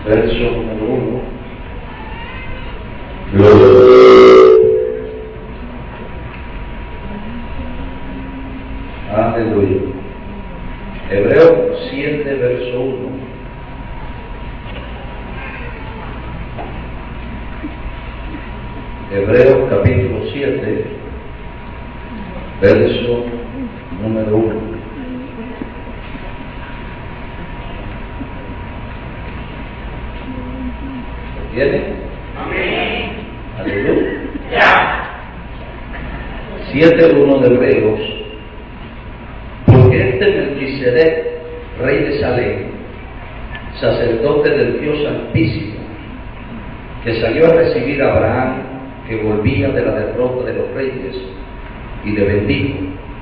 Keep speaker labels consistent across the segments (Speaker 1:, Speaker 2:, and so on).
Speaker 1: verso número 1. Aleluya. Hebreos 7, verso 1. Hebreos capítulo 7, verso número 1. ¿Tiene?
Speaker 2: Amén.
Speaker 1: Aleluya. 7:1 de Hebreos. Porque este Melquisedec, rey de Salem, sacerdote del Dios Altísimo, que salió a recibir a Abraham, que volvía de la derrota de los reyes, y le bendijo,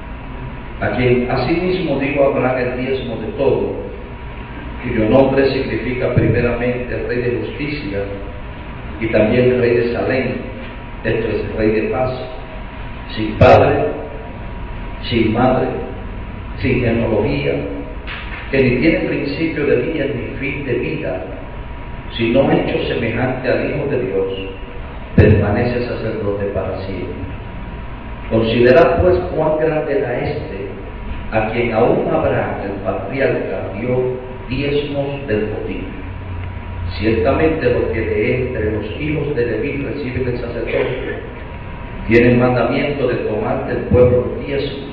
Speaker 1: a quien asimismo dio a Abraham el diezmo de todo, cuyo nombre significa primeramente el Rey de Justicia, y también el Rey de Salem, esto es el Rey de Paz, sin padre, sin madre, sin genealogía, que ni tiene principio de día ni fin de vida, sino hecho semejante al Hijo de Dios, permanece sacerdote para siempre. Considerad pues cuán grande era este, a quien aún Abraham, el patriarca, dio diezmos del botín. Ciertamente los que de entre los hijos de Leví reciben el sacerdocio tienen mandamiento de tomar del pueblo los diezmos.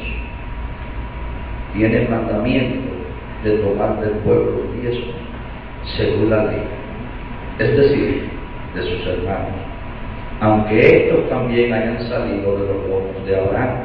Speaker 1: Tienen mandamiento de tomar del pueblo los diezmos según la ley, es decir, de sus hermanos, aunque estos también hayan salido de los lomos de Abraham.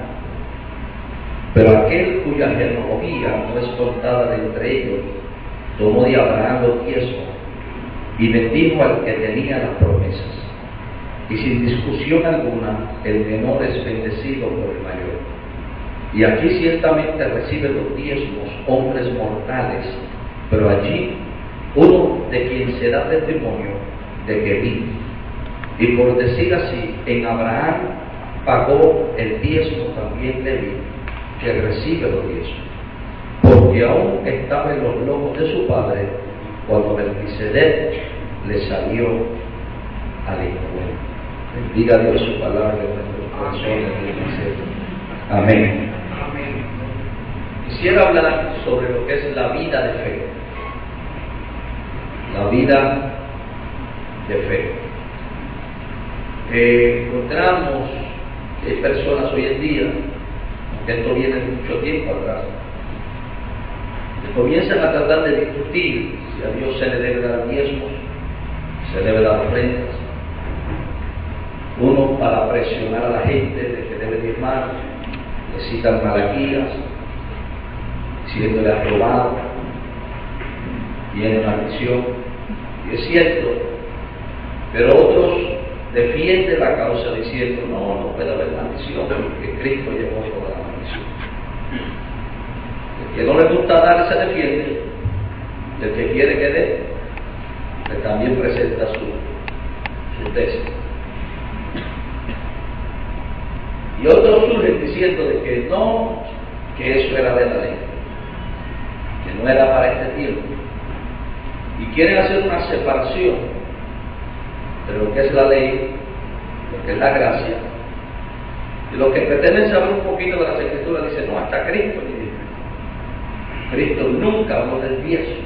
Speaker 1: Pero aquel cuya genealogía no es contada de entre ellos, tomó de Abraham los diezmos y bendijo al que tenía las promesas. Y sin discusión alguna, el menor es bendecido por el mayor. Y aquí ciertamente reciben los diezmos hombres mortales, pero allí uno de quien se da testimonio de que vive. Y por decir así, en Abraham pagó el diezmo también Leví, que recibe los diezmos, porque aún estaba en los lomos de su padre cuando Melquisedec le salió al encuentro. Bendiga a Dios su palabra en nuestros corazones. Amén. Quisiera hablar sobre lo que es la vida de fe. La vida de fe. Encontramos que hay personas hoy en día, aunque esto viene de mucho tiempo atrás, que comienzan a tratar de discutir si a Dios se le debe dar diezmos, se debe dar ofrendas. Uno, para presionar a la gente de que debe diezmar, le citan Malaquías, diciéndole aprobado, viene una maldición, y es cierto, pero otros defienden la causa diciendo no puede haber maldición, porque Cristo llevó toda la maldición. El que no le gusta dar se defiende, y el que quiere que dé, pues también presenta su tesis. Y otros surgen diciendo de que no, que eso era de la ley, que no era para este tiempo, y quieren hacer una separación de lo que es la ley, lo que es la gracia, y los que pretenden saber un poquito de las Escrituras dicen no, hasta Cristo ni dice. Cristo nunca habló del diezmo.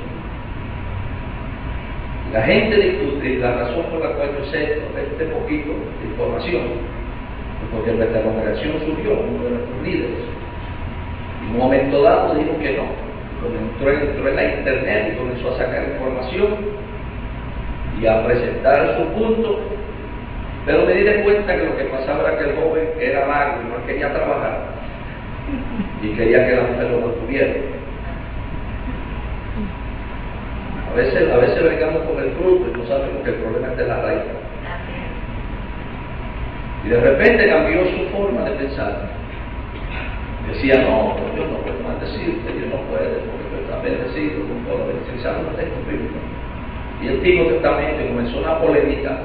Speaker 1: La gente discute, y la razón por la cual yo sé este poquito de información, porque en nuestra congregación surgió uno de nuestros líderes. En un momento dado dijo que no. Entró en la internet y comenzó a sacar información y a presentar su punto, pero me di de cuenta que lo que pasaba era que el joven era vago y no quería trabajar y quería que la mujer lo mantuviera. A veces vengamos con el fruto y no sabemos que el problema es de la raíz. Y de repente cambió su forma de pensar. Decía, no, Dios no puede maldecirte, Dios no puede, porque tú estás bendecido con toda la bendición de texto bíblico. Y el Antiguo Testamento comenzó una polémica.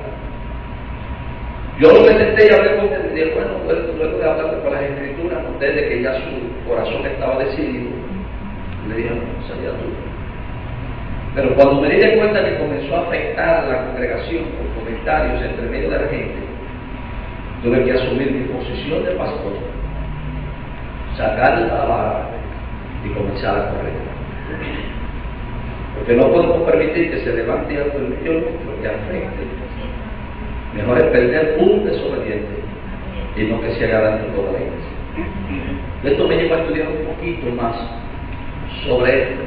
Speaker 1: Yo lo presenté y hablé con él y dije, bueno, luego de hablar con las Escrituras, noté de que ya su corazón estaba decidido. Y le dije, no, sería tú. Pero cuando me di de cuenta que comenzó a afectar a la congregación por comentarios entre medio de la gente, tuve que asumir mi posición de pastor, sacar la vara y comenzar a correr. Porque no podemos permitir que se levante algo en medio nuestro que afecte. Mejor es perder un desobediente y no que se haga daño a toda la iglesia. Esto me lleva a estudiar un poquito más sobre esto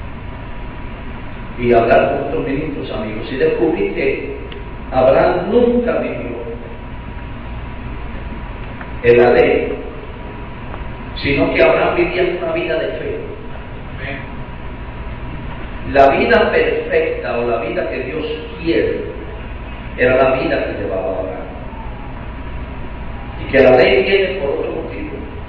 Speaker 1: y hablar con otros ministros amigos. Y descubrí que Abraham nunca vivió en la ley, sino que Abraham vivía una vida de fe. La vida perfecta o la vida que Dios quiere era la vida que llevaba Abraham. Y que la ley viene por otro motivo.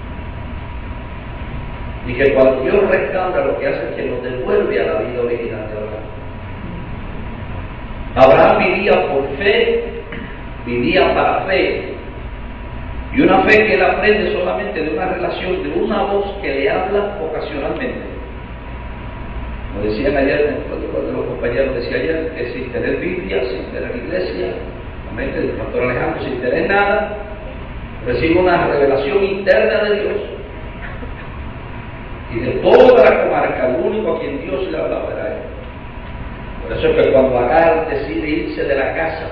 Speaker 1: Y que cuando Dios restaura, lo que hace es que nos devuelve a la vida original de Abraham. Abraham vivía por fe, vivía para fe. Y una fe que él aprende solamente de una relación, de una voz que le habla ocasionalmente. Como decían ayer, de los compañeros decía ayer, que sin tener Biblia, sin tener iglesia, el pastor Alejandro, sin tener nada, recibe una revelación interna de Dios. Y de toda la comarca, el único a quien Dios le hablaba era él. Por eso es que cuando Agar decide irse de la casa,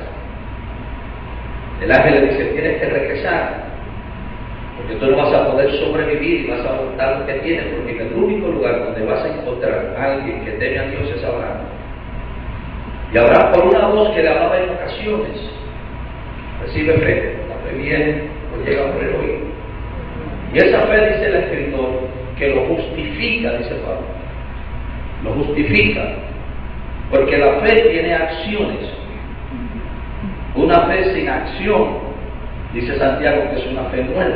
Speaker 1: el ángel le dice: tienes que regresar, porque tú no vas a poder sobrevivir y vas a abortar lo que tienes, porque en el único lugar donde vas a encontrar a alguien que teme a Dios es Abraham. Y Abraham, por una voz que le hablaba en ocasiones, recibe fe. La fe viene o llega por el oído. Y esa fe, dice el escritor, que lo justifica, dice Pablo. Lo justifica, porque la fe tiene acciones. Una fe sin acción, dice Santiago, que es una fe nueva.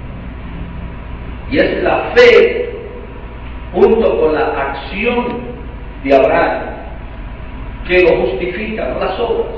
Speaker 1: Y es la fe junto con la acción de Abraham que lo justifica, no las obras.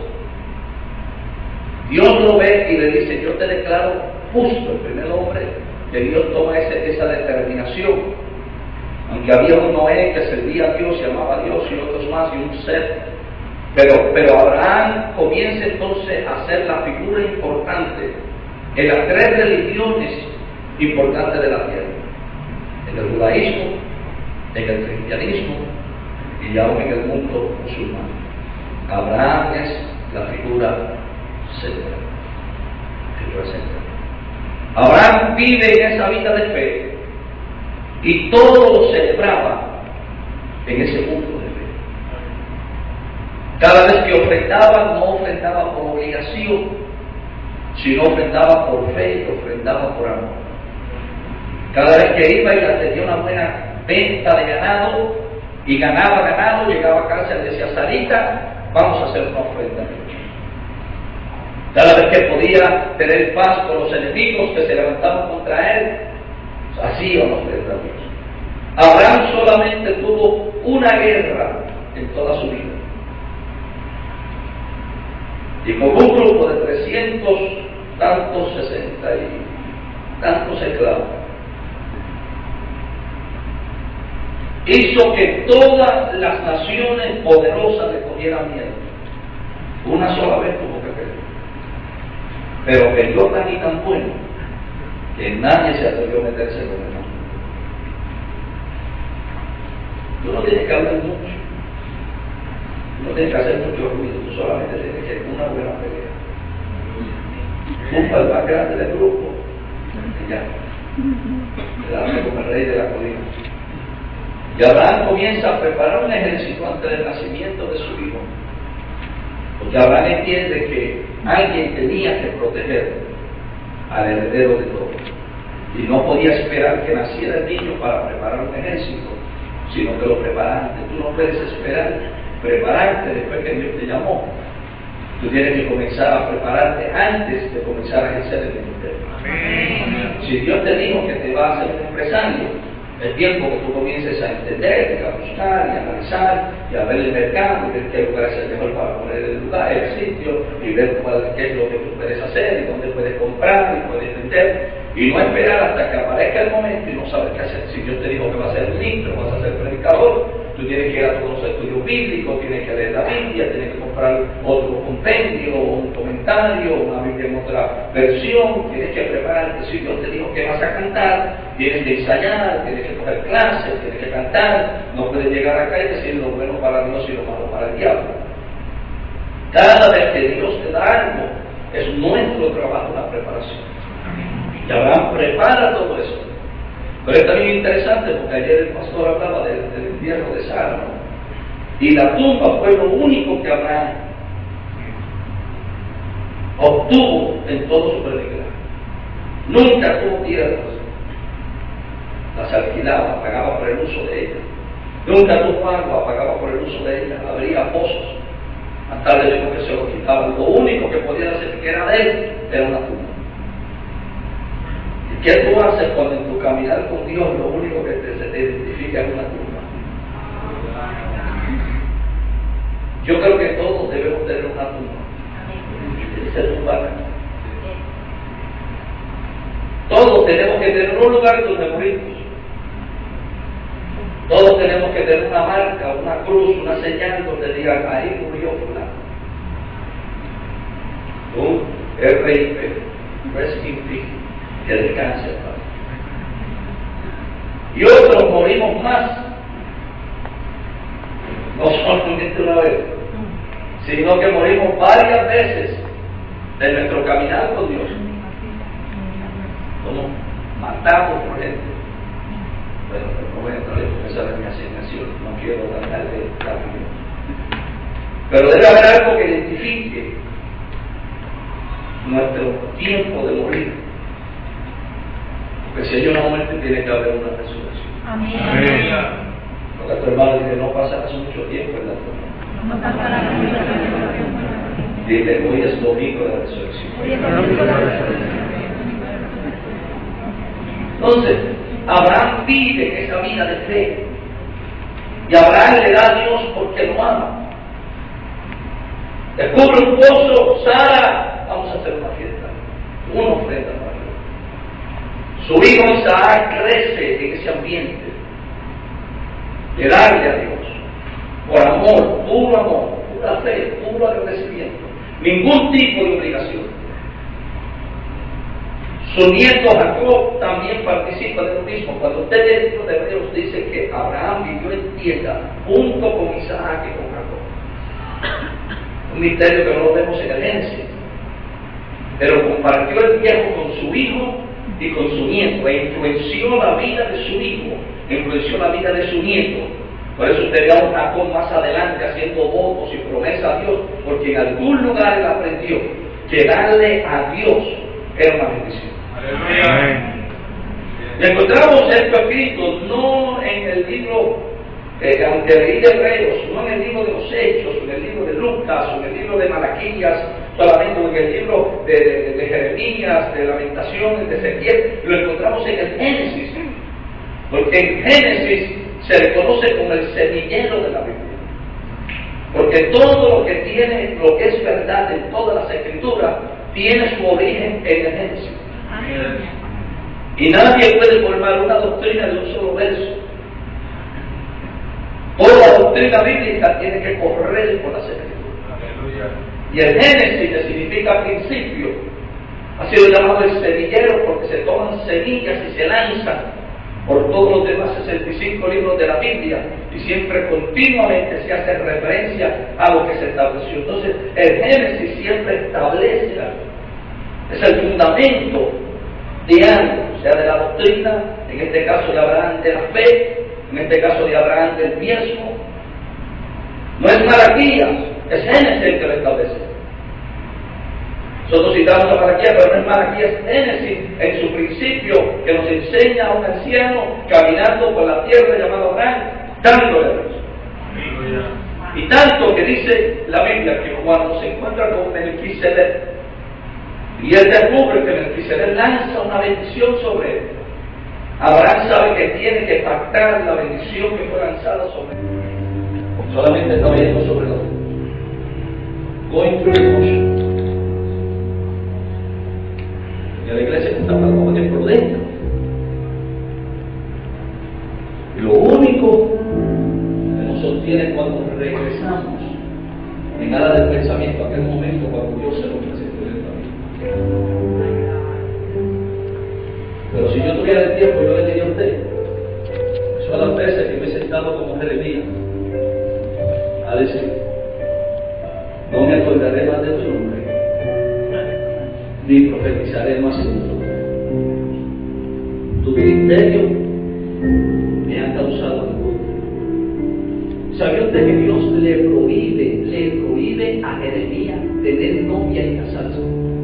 Speaker 1: Dios lo ve y le dice: yo te declaro justo. El primer hombre que Dios toma esa determinación. Aunque había un Noé que servía a Dios y amaba a Dios y otros más y un ser. Pero Abraham comienza entonces a ser la figura importante en las tres religiones importantes de la tierra: en el judaísmo, en el cristianismo y aún en el mundo musulmán. Abraham es la figura central. Abraham vive en esa vida de fe y todo lo celebraba en ese mundo de fe. Cada vez que ofrendaba, no ofrendaba por obligación, sino ofrendaba por fe y ofrendaba por amor. Cada vez que iba y tenía una buena venta de ganado y ganaba ganado, llegaba a casa y decía: Sarita, vamos a hacer una ofrenda. Cada vez que podía tener paz con los enemigos que se levantaban contra él, hacía una ofrenda a Dios. Abraham solamente tuvo una guerra en toda su vida. Y con un grupo de 360 y tantos esclavos, hizo que todas las naciones poderosas le cogieran miedo. Una sola vez tuvo que pelear. Pero peleó tan y tan bueno que nadie se atrevió a meterse con él. Tú no tienes que hablar mucho, no tienes que hacer mucho ruido, tú solamente tienes que hacer una buena pelea. Tumba el más grande del grupo y ya, quedarme como el rey de la colina. Y Abraham comienza a preparar un ejército antes del nacimiento de su hijo, porque Abraham entiende que alguien tenía que proteger al heredero de todo, y no podía esperar que naciera el niño para preparar un ejército, sino que lo prepara antes. Tú no puedes esperar prepararte después que Dios te llamó. Tú tienes que comenzar a prepararte antes de comenzar a ejercer el ministerio. Si Dios te dijo que te va a hacer un empresario, es tiempo que tú comiences a entender, y a buscar, y a analizar, y a ver el mercado, y ver qué lugar es el mejor para poner el lugar, el sitio, y ver qué es lo que tú puedes hacer, y dónde puedes comprar, y puedes vender, y no esperar hasta que aparezca el momento y no saber qué hacer. Si Dios te dijo que vas a ser ministro, vas a ser predicador, tú tienes que ir a todos los estudios bíblicos, tienes que leer la Biblia, tienes que comprar otro compendio, un comentario, una Biblia en otra versión, tienes que prepararte. Si Dios te dijo que vas a cantar, tienes que ensayar, tienes que coger clases, tienes que cantar, no puedes llegar acá y decir lo bueno para Dios y lo malo para el diablo. Cada vez que Dios te da algo, es nuestro trabajo la preparación. Y Abraham prepara todo eso. Pero es también interesante porque ayer el pastor hablaba del entierro de Sara, ¿no? Y la tumba fue lo único que Abraham obtuvo en todo su peregrinaje. Nunca tuvo tierras, las alquilaba, pagaba por el uso de ellas. Nunca tuvo agua, pagaba por el uso de ellas. Abría pozos. Más tarde dijo que se lo quitaban. Lo único que podía hacer que era de él era una tumba. ¿Y qué tú haces cuando en tu caminar con Dios lo único que se te identifica es una tumba? Yo creo que todos debemos tener una tumba. Esa tumba. Todos tenemos que tener un lugar donde morimos. Todos tenemos que tener una marca, una cruz, una señal donde digan, ahí murió fulano. R.I.P. Rest in peace. Que descanse, Padre. Y otros morimos más, no solamente una vez, sino que morimos varias veces de nuestro caminar con Dios. Como matamos por gente. Bueno, no voy a entrar en porque esa es mi asignación, no quiero darle la vida. Pero debe haber algo que identifique nuestro tiempo de morir. Porque si hay una muerte, tiene que haber una resurrección.
Speaker 2: Amén.
Speaker 1: Porque tu hermano dice, no pasa hace mucho tiempo en la tumba.
Speaker 2: No pasará mucho tiempo.
Speaker 1: Dile, hoy es domingo de la resurrección. Entonces, Abraham vive esa vida de fe. Y Abraham le da a Dios porque lo ama. Descubre un pozo, Sara, vamos a hacer una fiesta, una ofrenda para Dios. Su hijo Isaac crece en ese ambiente de darle a Dios, por amor, pura fe, puro agradecimiento, ningún tipo de obligación. Su nieto Jacob también participa de lo mismo. Cuando usted lee el libro de Hebreos dice que Abraham vivió en tienda junto con Isaac y con Jacob. Un misterio que no lo vemos en el Génesis. Pero compartió el viejo con su hijo y con su nieto, e influenció la vida de su hijo, influenció la vida de su nieto. Por eso usted ve a un Jacob más adelante haciendo votos y promesas a Dios, porque en algún lugar él aprendió que darle a Dios era una bendición. Aleluya. Y encontramos esto escrito no en el libro, aunque leí de Hebreos, no en el libro de los Hechos, en el libro de Lucas, o en el libro de Malaquías, solamente en el libro de Jeremías, de Lamentaciones, de Ezequiel, lo encontramos en el Génesis, porque en Génesis se le conoce como el semillero de la Biblia, porque todo lo que tiene, lo que es verdad en todas las escrituras, tiene su origen en el Génesis. Y nadie puede formar una doctrina de un solo verso. Toda doctrina bíblica tiene que correr por las escrituras. Y el Génesis, que significa principio, ha sido llamado el semillero porque se toman semillas y se lanzan por todos los demás 65 libros de la Biblia, y siempre continuamente se hace referencia a lo que se estableció. Entonces, el Génesis siempre establece algo. Es el fundamento de algo, sea de la doctrina, en este caso de Abraham de la fe, en este caso de Abraham del diezmo. No es Malaquías, es Génesis el que lo establece. Nosotros citamos a Malaquías, pero no es Malaquías, es Génesis en su principio, que nos enseña a un anciano caminando por la tierra llamada Abraham, dándole a Dios. Y tanto que dice la Biblia que cuando se encuentra con Melquisedec, y él descubre que Melquisedec lanza una bendición sobre él, Abraham sabe que tiene que pactar la bendición que fue lanzada sobre él. Solamente está oyendo sobre los going through emotion. Y la iglesia está hablando de prudencia. Y lo único que nada del pensamiento aquel momento cuando Dios se lo presentó en el camino. Pero si yo tuviera el tiempo, yo le diría a usted, son las veces que me he sentado como Jeremías a decir, no me acordaré más de tu nombre, ni profetizaré más en tu nombre. Tu ministerio me ha causado angustia. ¿Sabía usted que Dios le prohíbe a Jeremías tener novia y casarse?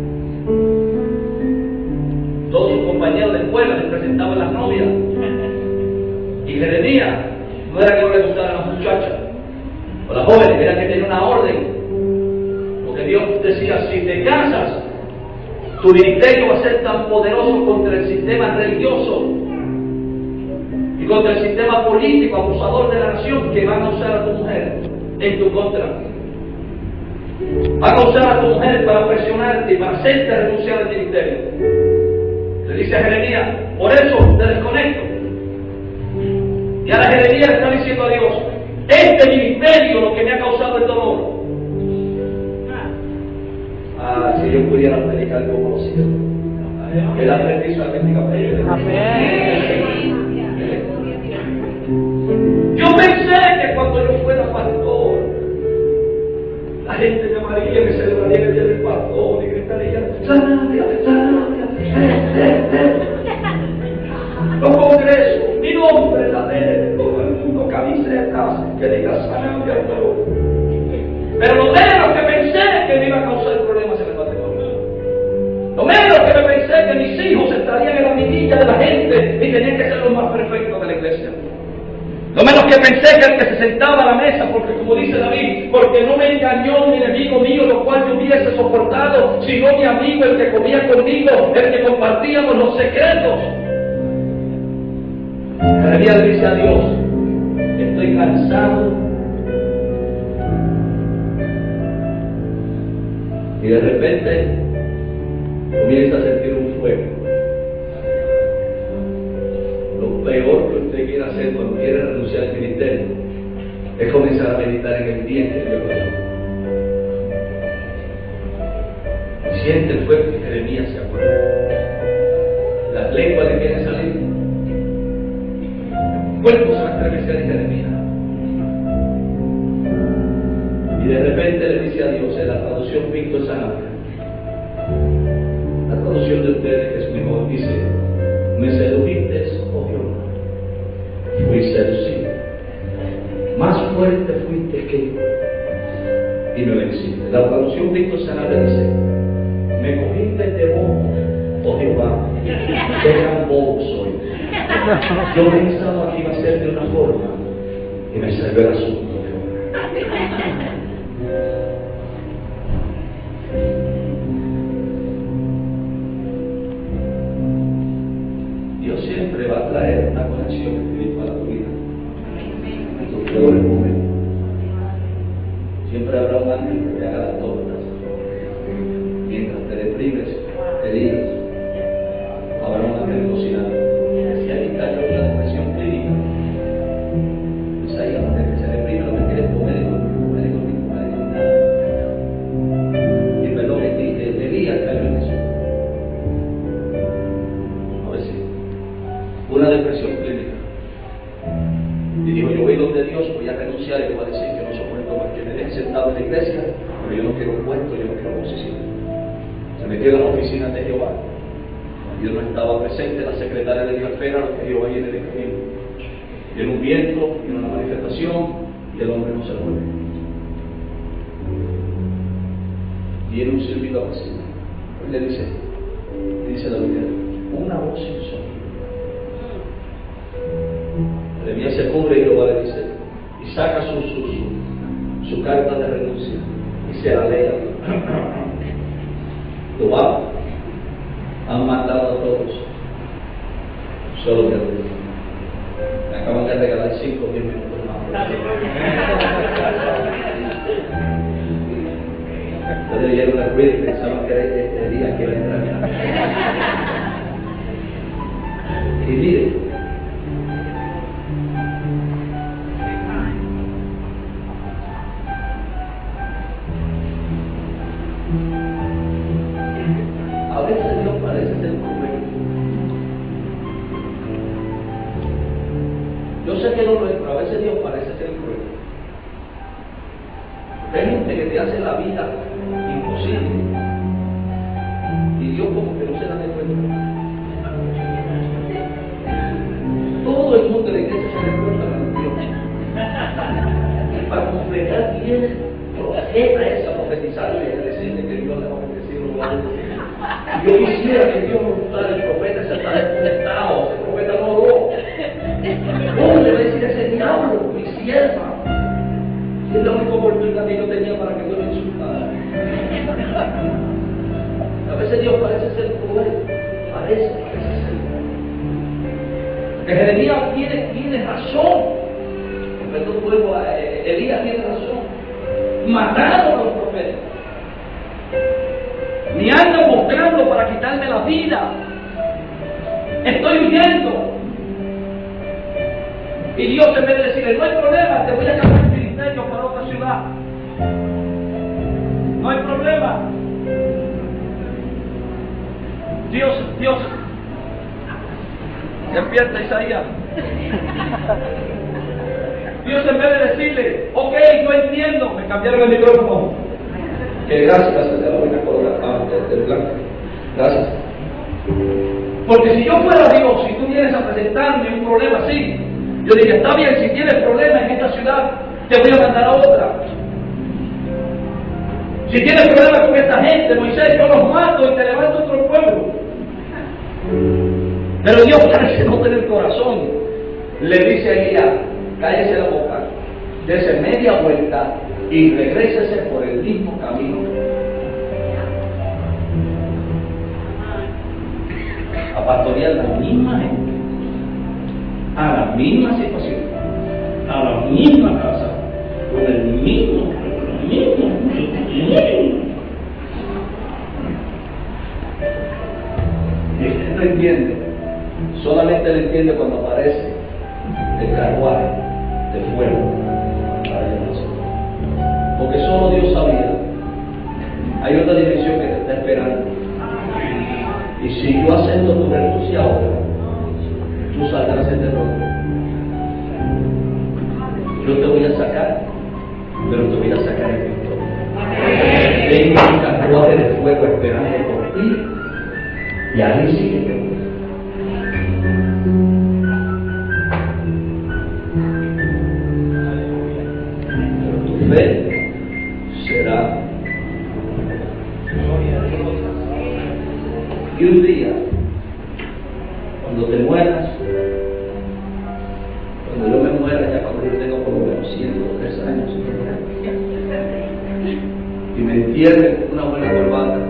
Speaker 1: Todos sus compañeros de escuela le presentaban las novias. Y Jeremías no era que no le gustaran las muchachas o las jóvenes, era que tenía una orden. Porque Dios decía, si te casas, tu ministerio va a ser tan poderoso contra el sistema religioso y contra el sistema político abusador de la nación, que van a usar a tu mujer en tu contra. Van a usar a tu mujer para presionarte y para hacerte renunciar al ministerio. Le dice a Jeremías, por eso te desconecto. Y ahora Jeremías está diciendo a Dios, este ministerio lo que me ha causado el dolor. Si yo pudiera predicar como los hijos, el aprendiz auténtica. Yo pensé que cuando yo fuera pastor, la gente me amaría, me celebraría el día del pastor y gritaría, Sanabria, Sanabria, los congresos, mi nombre es la de todo el mundo, camisetas que diga Sanabria y todo. Pero lo menos que pensé que me iba a causar problemas en el matrimonio. Lo menos que me pensé que mis hijos estarían en la mirilla de la gente y tenían que ser los más perfectos de la iglesia. Lo menos que pensé que el que se sentaba a la mesa, porque como dice David, porque no me engañó mi enemigo mío, lo cual yo hubiese soportado, sino mi amigo, el que comía conmigo, el que compartíamos los secretos. Jeremías le dice a Dios, estoy cansado. Y de repente comienza a sentir un fuego. Lo peor que usted quiere hacer cuando quiere renunciar al ministerio es comenzar a meditar en el bien que Dios le dio. Siente el fuego que Jeremías se acuerda. Las lenguas le quieren salir. El cuerpo se va a estremecer en Jeremías. Y de repente le dice a Dios en la traducción Víctor Sanabria, la traducción de ustedes que es mejor, dice, me sedujiste, oh Jehová, fui seducido, más fuerte fuiste que yo y me venciste. La traducción Víctor Sanabria dice, me cogiste de bobo, oh Jehová, qué gran bobo soy. Yo pensaba que iba a ser de una forma y me salió el asunto. Dios siempre va a traer una conexión espiritual a tu vida en tus peores momentos. Siempre habrá un ángel que te haga las tortas. Mientras te deprimes, te digas, habrá un ángel cocinando. Si alguien cayó en una depresión clínica, pues ahí a donde se deprime lo que quiere es comer y nada. Y perdón, Elías cayó en eso. A ver si una depresión clínica. Y dijo, yo voy donde Dios, voy a renunciar y le voy a decir que no soporto más que me dejen sentado en la iglesia, pero yo no quiero puesto, yo no quiero posición. Se metió en las oficinas de Jehová. Yo no estaba presente, la secretaria le dijo a Fera lo que Jehová viene de camino. Viene un viento, viene una manifestación y el hombre no se mueve. Viene un silbido así. Y le dice la Biblia, una voz insólita. Jeremías se cubre y Jehová le dice, y saca su carta de renuncia y se la lee. Jehová han mandado a todos, solo que me acaban de regalar 5 o 10 minutos más. Ustedes leyeron el ruido y pensaban que era este día que iba a entrar. Y mire, que no lo es, pero a veces Dios parece ser cruel. Hay gente que te hace la vida imposible y Dios como que no se da de cuenta. Todo el mundo de la iglesia se le cuenta a Dios. Para completar bien, profeta esa profetizarle y decirle que Dios le va a bendecir o lo va a bendecir. Yo quisiera que Dios me gustara el profeta, se está desconectado, el profeta no oró. ¿Cómo le va a decir a ese diablo, mi sierva? Es la única oportunidad que yo tenía para que Dios me insultara. A veces Dios parece ser cruel, parece ser. Que Jeremías tiene razón. Elías tiene razón. Mataron a los profetas. Me andan buscando para quitarme la vida. Estoy huyendo. Y Dios en vez de decirle, no hay problema, te voy a cambiar el ministerio para otra ciudad. No hay problema. Dios. Despierta, Isaías. Dios en vez de decirle, ok, yo entiendo, me cambiaron el micrófono. Que gracias, de la buena color del blanco. Gracias. Porque si yo fuera Dios, si tú vienes a presentarme un problema así, yo diría, está bien, si tienes problemas en esta ciudad, te voy a mandar a otra. Si tienes problemas con esta gente, Moisés, yo los mato y te levanto otro pueblo. Pero Dios parece no tener corazón. Le dice a Elías, cállese la boca, dése media vuelta y regrésese por el mismo camino. A pastorear la misma gente, a la misma situación, a la misma casa, con el mismo. Y usted no entiende, solamente lo entiende cuando aparece el carruaje de fuego para llevarse. Porque solo Dios sabía. Hay otra dimensión que te está esperando. Y si yo acepto tu renuncia ahora, tú saldrás en derrota. Yo te voy a sacar, pero te voy a sacar en victoria. Tengo un carruaje de fuego esperando por ti, y ahí sí que te voy. Fe será. Y un día, cuando te mueras, cuando yo me muera, ya cuando yo tengo por lo menos 103 años, y me entierren con una buena corbata,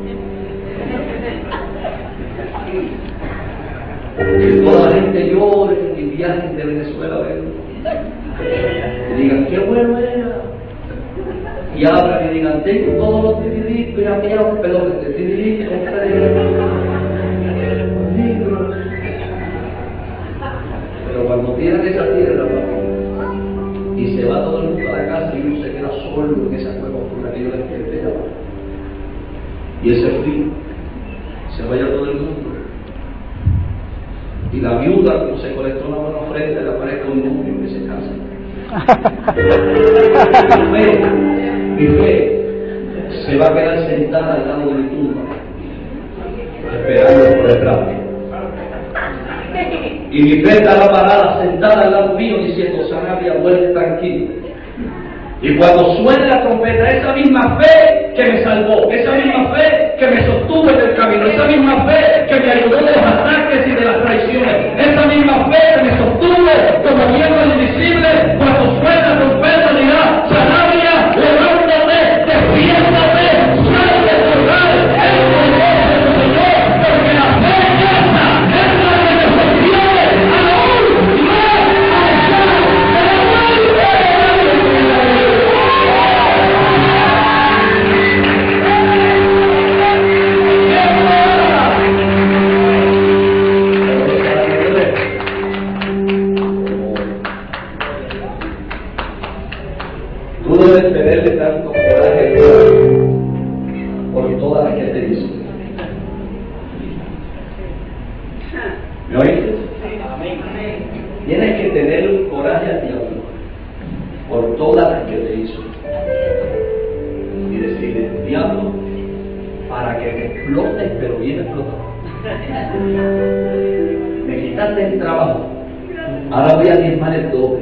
Speaker 1: que toda la gente llore y viajen de Venezuela a verlo, y digan, qué bueno era. Y abran y digan, tengo todos los tiriditos y aquellos pelos de tiriditos, libros. Pero cuando tiran esa tierra y se va todo el mundo a la casa y uno se queda solo en esa cueva oscura que yo les quiero. Y ese frío, se vaya todo el mundo. Y la viuda, como se colectó una buena ofrenda, le aparezca un novio que se casa. Mi fe se va a quedar sentada al lado de mi tumba, esperando por el plan. Y mi fe estará parada, sentada al lado mío, diciendo, Sanabria, vuelve tranquilo. Y cuando suene la trompeta, esa misma fe que me salvó, esa misma fe que me sostuvo en el camino, esa misma fe que me ayudó de los ataques y de las traiciones, esa misma fe que me sostuvo como hierro invisible, cuando suene la trompeta dirá, Sanabria, levántate, despiértate, sal del lugar, el poder del Señor, porque la fe esa es la que me sostiene aún más allá de la muerte. Tú debes tenerle tanto coraje por todas las que te dicen. ¿Me oíste? Tienes que tener un coraje al diablo por todas las que te hizo. Y decirle, diablo, para que me explotes, pero bien explotado. Me quitaste el trabajo. Ahora voy a diezmar el doble.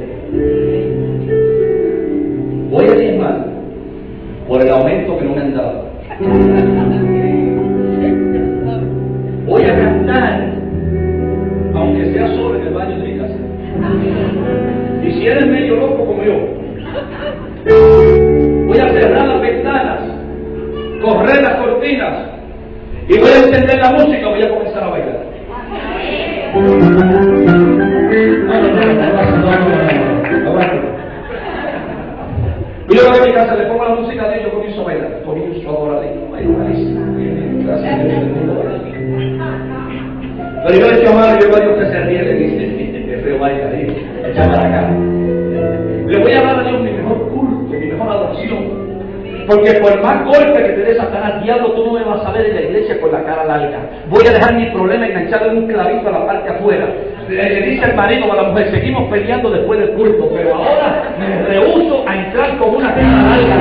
Speaker 1: Voy a diezmar por el aumento que no me han dado. Voy a cantar, aunque sea solo en el baño de mi casa. Y si eres medio loco como yo, voy a cerrar las ventanas, correr las cortinas y voy a encender la música. Voy a comenzar a bailar. Y luego en mi casa le pongo la música de ellos, comienzo a bailar. Comienzo a adorar a Dios. Gracias a Dios. Pero yo le echo mano, yo veo que se ríe, le dice, que feo baila ahí, echa para acá. Le voy a dar a Dios mi mejor culto, mi mejor adoración. Porque por más golpe que te dé Satanás, diablo, tú no me vas a ver en la iglesia con la cara larga. Voy a dejar mi problema enganchado en un clavito a la parte afuera. Le dice el marido o a la mujer, seguimos peleando después del culto, pero ahora me rehúso a entrar con una cara larga.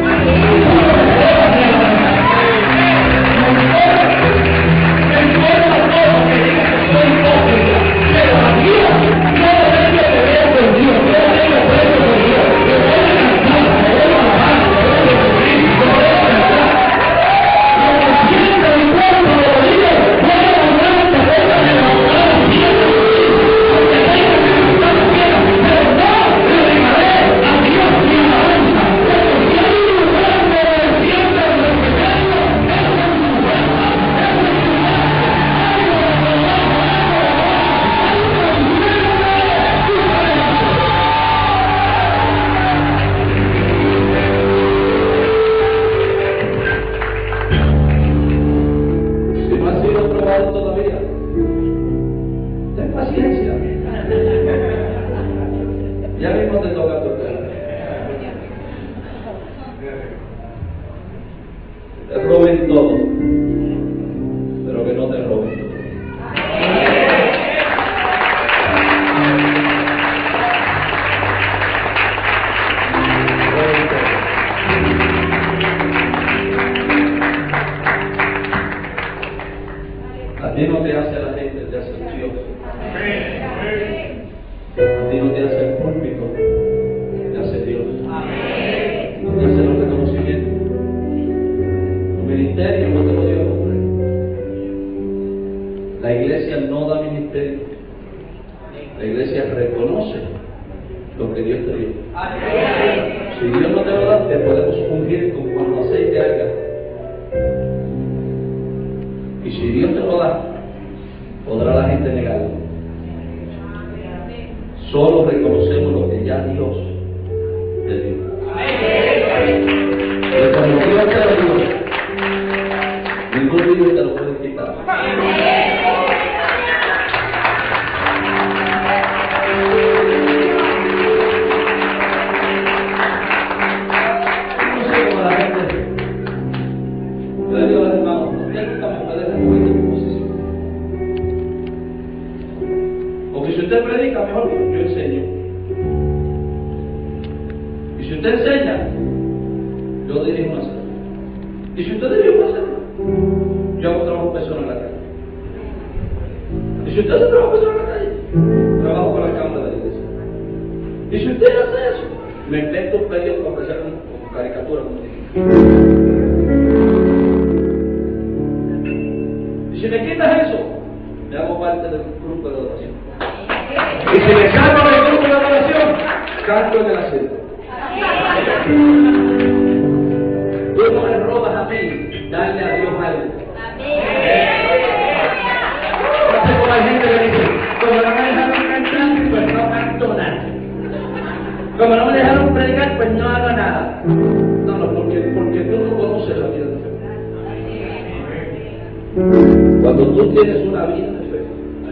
Speaker 1: Cuando tú tienes una vida de fe,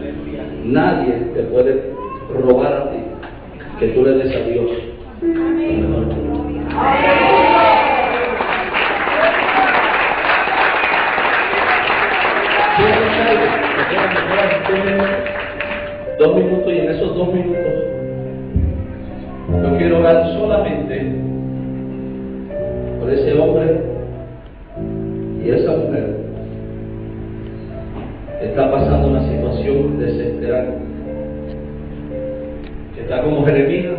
Speaker 1: nadie te puede robar a ti que tú le des a Dios. 2 minutos, y en esos 2 minutos yo quiero orar solamente por ese hombre y esa mujer que está pasando una situación desesperante, que está como Jeremías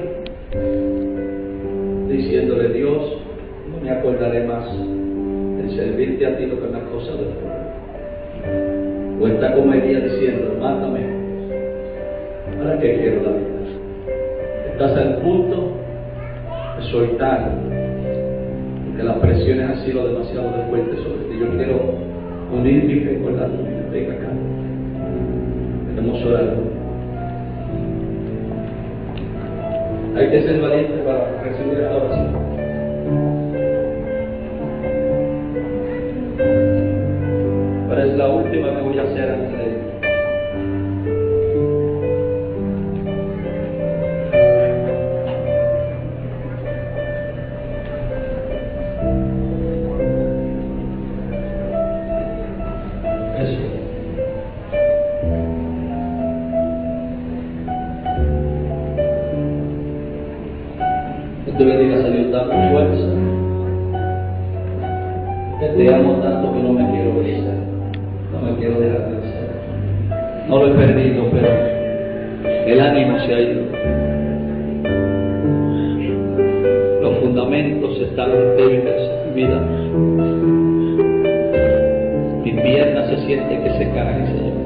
Speaker 1: diciéndole: Dios, no me acordaré más de servirte a ti lo que me ha cosas del pueblo. O está como Elías diciendo: mátame, ¿para qué quiero la vida? Estás al punto de soltar, porque las presiones han sido demasiado fuertes sobre ti. Yo quiero unir mi fe con la tuya. Venga acá, queremos orar. Hay que ser valiente para recibir esta oración. Pero es la última que voy a hacer antes de ir. Te bendiga, Señor, dame fuerza. Que te amo tanto que no me quiero vencer, no me quiero dejar vencer. No lo he perdido, pero el ánimo se ha ido. Los fundamentos están débiles en mi vida. Mis piernas se sienten que se caen, Señor.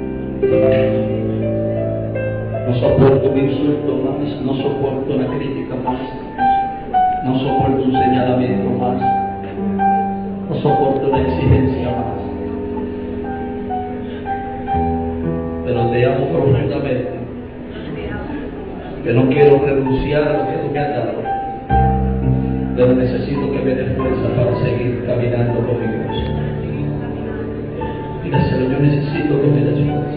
Speaker 1: No soporto un insulto más, no soporto una crítica más, no soporto un señalamiento más, no soporto una exigencia más. Pero te amo profundamente, que no quiero renunciar a lo que tú me has dado, pero necesito que me des fuerza para seguir caminando con mi Dios. Mira, Señor, yo necesito que me des fuerza.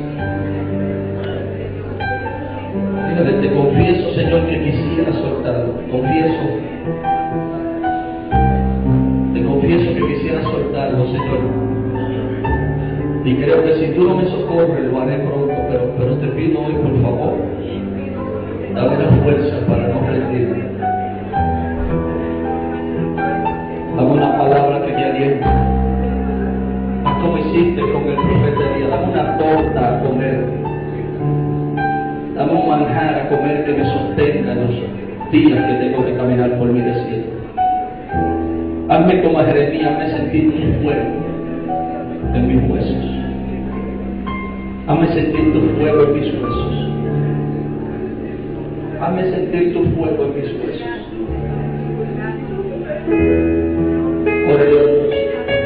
Speaker 1: Te confieso, Señor, que quisiera soltarlo. Te confieso que quisiera soltarlo, Señor. Y creo que si tú no me socorres, lo haré pronto, pero te pido hoy, por favor, dame la fuerza para no rendirme. Dame una palabra que me aliente. Haz como hiciste con el profeta Elías. Dame una torta a comer. Dame un manjar a comer que me sostenga en los días que tengo que caminar por mi desierto. Hazme como a Jeremías, hazme sentir tu fuego en mis huesos. Hazme sentir tu fuego en mis huesos. Hazme sentir tu fuego en mis huesos. Ore Dios.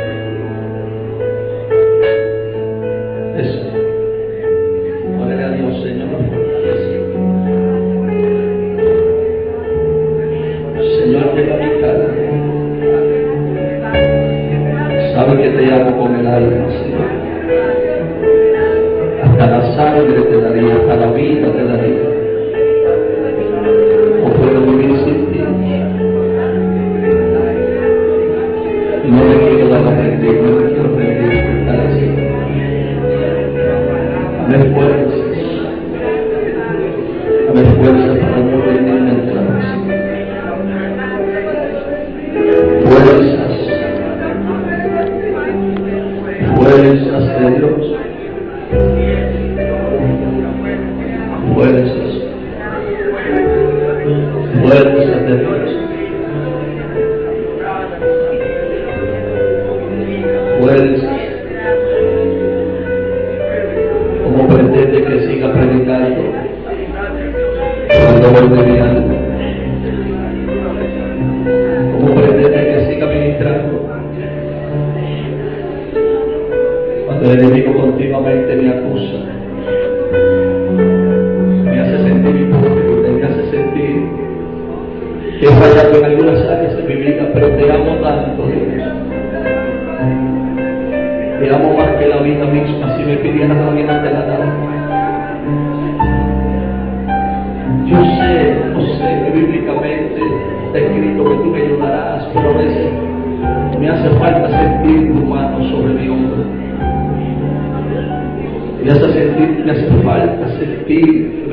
Speaker 1: Eso. Ore a Dios, Señor. Señor, llega a mi cara. Sabe que te amo con el alma, Señor. Hasta la sangre te daría, hasta la vida te daría. No puedo vivir sin ti. No me quiero dar a rendir, no me quiero rendir por estar así. Dame fuerza para no rendirme ante la música. Fuerzas de Dios, fuerzas de Dios, fuerzas. Como pretende que siga predicando cuando voy de mi alma, como pretende que siga ministrando cuando el enemigo continuamente me acusa, me hace sentir hipócrita, me hace sentir que he fallado en algunas áreas de mi vida, pero te amo tanto, Dios. Te amo más que la vida misma. Si me pidieras la vida te la daré. Yo sé que bíblicamente está escrito que tú me ayudarás, pero a veces me hace falta sentir tu mano sobre mi hombro.
Speaker 3: me hace falta sentir